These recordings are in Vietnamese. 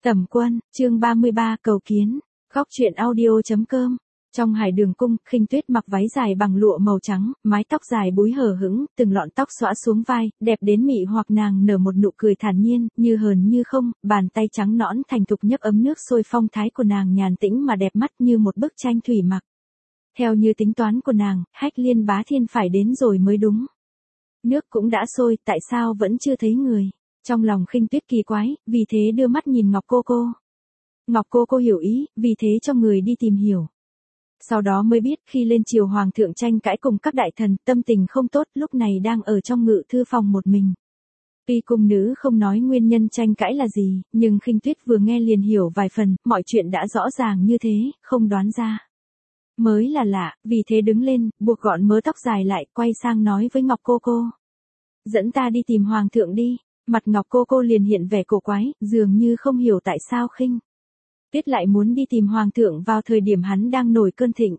Tẩm Quân, chương 33 cầu kiến, góc truyện audio.com. Trong Hải Đường cung, Khinh Tuyết mặc váy dài bằng lụa màu trắng, mái tóc dài búi hở hững, từng lọn tóc xõa xuống vai, đẹp đến mị hoặc. Nàng nở một nụ cười thản nhiên, như hờn như không, bàn tay trắng nõn thành thục nhấc ấm nước sôi, phong thái của nàng nhàn tĩnh mà đẹp mắt như một bức tranh thủy mặc. Theo như tính toán của nàng, Hách Liên Bá Thiên phải đến rồi mới đúng. Nước cũng đã sôi, tại sao vẫn chưa thấy người? Trong lòng Khinh Tuyết kỳ quái, vì thế đưa mắt nhìn Ngọc Cô Cô. Ngọc Cô Cô hiểu ý, vì thế cho người đi tìm hiểu. Sau đó mới biết khi lên triều hoàng thượng tranh cãi cùng các đại thần, tâm tình không tốt, lúc này đang ở trong ngự thư phòng một mình. Tuy cung nữ không nói nguyên nhân tranh cãi là gì, nhưng Khinh Tuyết vừa nghe liền hiểu vài phần, mọi chuyện đã rõ ràng như thế, không đoán ra. Mới là lạ, vì thế đứng lên, buộc gọn mớ tóc dài lại, quay sang nói với Ngọc Cô Cô. Dẫn ta đi tìm hoàng thượng đi. Mặt Ngọc Cô Cô liền hiện vẻ cổ quái, dường như không hiểu tại sao Khinh Tuyết lại muốn đi tìm hoàng thượng vào thời điểm hắn đang nổi cơn thịnh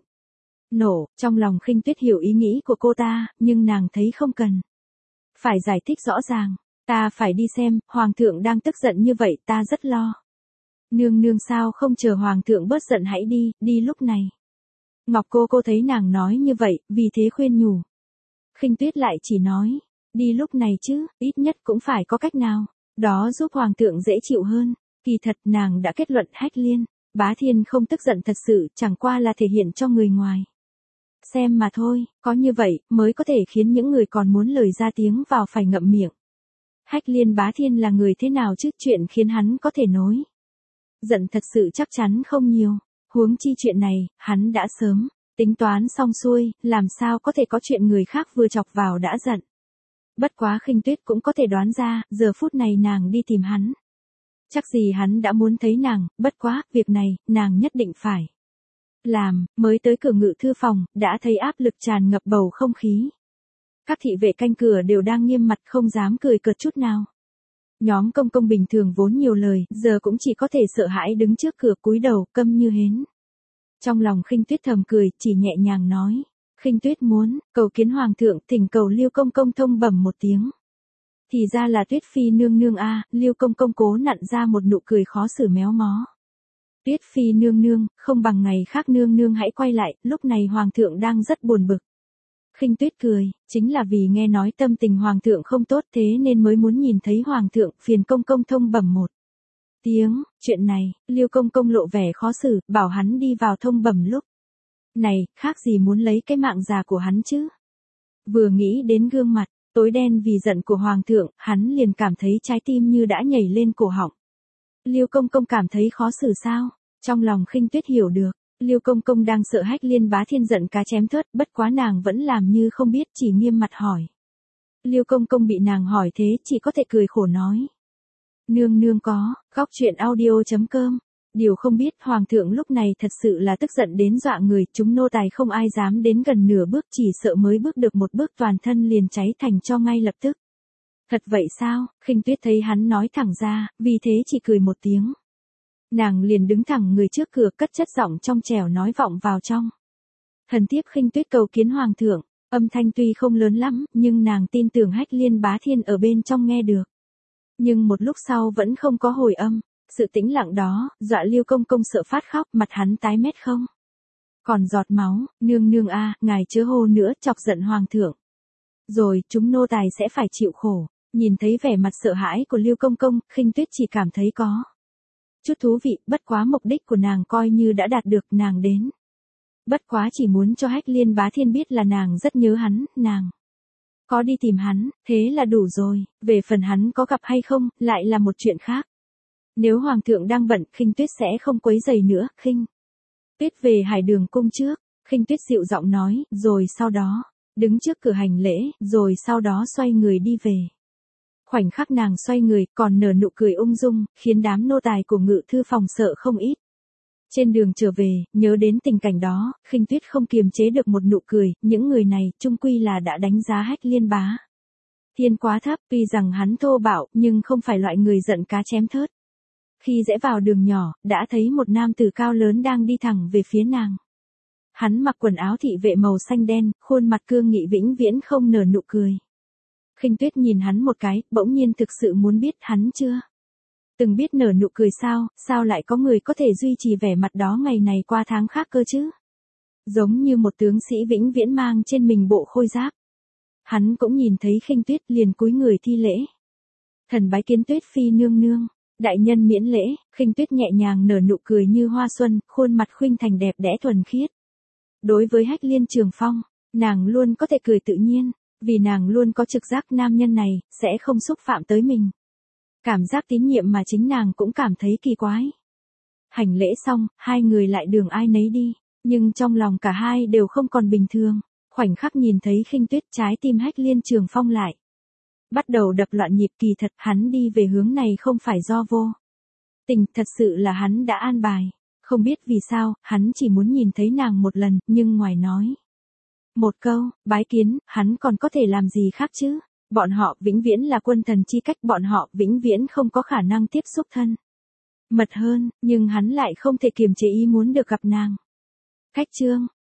nộ. Trong lòng Khinh Tuyết hiểu ý nghĩ của cô ta, nhưng nàng thấy không cần phải giải thích rõ ràng. Ta phải đi xem, hoàng thượng đang tức giận như vậy, ta rất lo. Nương nương sao không chờ hoàng thượng bớt giận hãy đi, đi lúc này. Ngọc Cô Cô thấy nàng nói như vậy, vì thế khuyên nhủ. Khinh Tuyết lại chỉ nói, đi lúc này chứ, ít nhất cũng phải có cách nào đó giúp hoàng thượng dễ chịu hơn. Kỳ thật nàng đã kết luận Hách Liên Bá Thiên không tức giận thật sự, chẳng qua là thể hiện cho người ngoài xem mà thôi, có như vậy mới có thể khiến những người còn muốn lời ra tiếng vào phải ngậm miệng. Hách Liên Bá Thiên là người thế nào chứ, chuyện khiến hắn có thể nổi giận thật sự chắc chắn không nhiều, huống chi chuyện này hắn đã sớm tính toán xong xuôi, làm sao có thể có chuyện người khác vừa chọc vào đã giận. Bất quá Khinh Tuyết cũng có thể đoán ra, giờ phút này nàng đi tìm hắn. Chắc gì hắn đã muốn thấy nàng, bất quá, việc này, nàng nhất định phải làm. Mới tới cửa ngự thư phòng, đã thấy áp lực tràn ngập bầu không khí. Các thị vệ canh cửa đều đang nghiêm mặt không dám cười cợt chút nào. Nhóm công công bình thường vốn nhiều lời, giờ cũng chỉ có thể sợ hãi đứng trước cửa cúi đầu, câm như hến. Trong lòng Khinh Tuyết thầm cười, chỉ nhẹ nhàng nói. Khinh Tuyết muốn cầu kiến hoàng thượng, thỉnh cầu Liêu công công thông bẩm một tiếng. Thì ra là Tuyết Phi nương nương a. Liêu công công cố nặn ra một nụ cười khó xử méo mó. Tuyết Phi nương nương, không bằng ngày khác nương nương hãy quay lại, lúc này hoàng thượng đang rất buồn bực. Khinh Tuyết cười, chính là vì nghe nói tâm tình hoàng thượng không tốt thế nên mới muốn nhìn thấy hoàng thượng, phiền công công thông bẩm một tiếng. Chuyện này, Liêu công công lộ vẻ khó xử, bảo hắn đi vào thông bẩm lúc này, khác gì muốn lấy cái mạng già của hắn chứ. Vừa nghĩ đến gương mặt tối đen vì giận của hoàng thượng, hắn liền cảm thấy trái tim như đã nhảy lên cổ họng. Liêu công công cảm thấy khó xử sao? Trong lòng Khinh Tuyết hiểu được, Liêu công công đang sợ Hách Liên Bá Thiên giận cá chém thớt, bất quá nàng vẫn làm như không biết, chỉ nghiêm mặt hỏi. Liêu công công bị nàng hỏi thế, chỉ có thể cười khổ nói. Nương nương có, góc truyện audio.com. Điều không biết, hoàng thượng lúc này thật sự là tức giận đến dọa người, chúng nô tài không ai dám đến gần nửa bước, chỉ sợ mới bước được một bước toàn thân liền cháy thành tro ngay lập tức. Thật vậy sao? Khinh Tuyết thấy hắn nói thẳng ra, vì thế chỉ cười một tiếng. Nàng liền đứng thẳng người trước cửa, cất chất giọng trong trẻo nói vọng vào trong. Thần thiếp Khinh Tuyết cầu kiến hoàng thượng. Âm thanh tuy không lớn lắm, nhưng nàng tin tưởng Hách Liên Bá Thiên ở bên trong nghe được. Nhưng một lúc sau vẫn không có hồi âm. Sự tĩnh lặng đó, dọa Liêu công công sợ phát khóc, mặt hắn tái mét không còn giọt máu. Nương nương a, ngài chớ hô nữa, chọc giận hoàng thượng. Rồi, chúng nô tài sẽ phải chịu khổ. Nhìn thấy vẻ mặt sợ hãi của Liêu công công, Khinh Tuyết chỉ cảm thấy có chút thú vị, bất quá mục đích của nàng coi như đã đạt được, nàng đến. Bất quá chỉ muốn cho Hách Liên Bá Thiên biết là nàng rất nhớ hắn, nàng có đi tìm hắn, thế là đủ rồi, về phần hắn có gặp hay không, lại là một chuyện khác. Nếu hoàng thượng đang bận, Khinh Tuyết sẽ không quấy rầy nữa. Khinh Tuyết về Hải Đường cung trước, Khinh Tuyết dịu giọng nói, rồi sau đó đứng trước cửa hành lễ, rồi sau đó xoay người đi về. Khoảnh khắc nàng xoay người, còn nở nụ cười ung dung, khiến đám nô tài của ngự thư phòng sợ không ít. Trên đường trở về, nhớ đến tình cảnh đó, Khinh Tuyết không kiềm chế được một nụ cười, những người này, chung quy là đã đánh giá Hách Liên Bá Thiên quá thấp, tuy rằng hắn thô bạo, nhưng không phải loại người giận cá chém thớt. Khi rẽ vào đường nhỏ, đã thấy một nam tử cao lớn đang đi thẳng về phía nàng. Hắn mặc quần áo thị vệ màu xanh đen, khuôn mặt cương nghị vĩnh viễn không nở nụ cười. Khinh Tuyết nhìn hắn một cái, bỗng nhiên thực sự muốn biết hắn chưa Từng biết nở nụ cười sao lại có người có thể duy trì vẻ mặt đó ngày này qua tháng khác cơ chứ? Giống như một tướng sĩ vĩnh viễn mang trên mình bộ khôi giáp. Hắn cũng nhìn thấy Khinh Tuyết liền cúi người thi lễ. Thần bái kiến Tuyết phi nương nương. Đại nhân miễn lễ. Khinh Tuyết nhẹ nhàng nở nụ cười như hoa xuân, khuôn mặt khuynh thành đẹp đẽ thuần khiết. Đối với Hách Liên Trường Phong, nàng luôn có thể cười tự nhiên, vì nàng luôn có trực giác nam nhân này sẽ không xúc phạm tới mình. Cảm giác tín nhiệm mà chính nàng cũng cảm thấy kỳ quái. Hành lễ xong, hai người lại đường ai nấy đi, nhưng trong lòng cả hai đều không còn bình thường. Khoảnh khắc nhìn thấy Khinh Tuyết, trái tim Hách Liên Trường Phong lại bắt đầu đập loạn nhịp. Kỳ thật hắn đi về hướng này không phải do vô tình, thật sự là hắn đã an bài. Không biết vì sao, hắn chỉ muốn nhìn thấy nàng một lần, nhưng ngoài nói một câu, bái kiến, hắn còn có thể làm gì khác chứ? Bọn họ vĩnh viễn là quân thần chi cách, bọn họ vĩnh viễn không có khả năng tiếp xúc thân mật hơn, nhưng hắn lại không thể kiềm chế ý muốn được gặp nàng. Khách trương,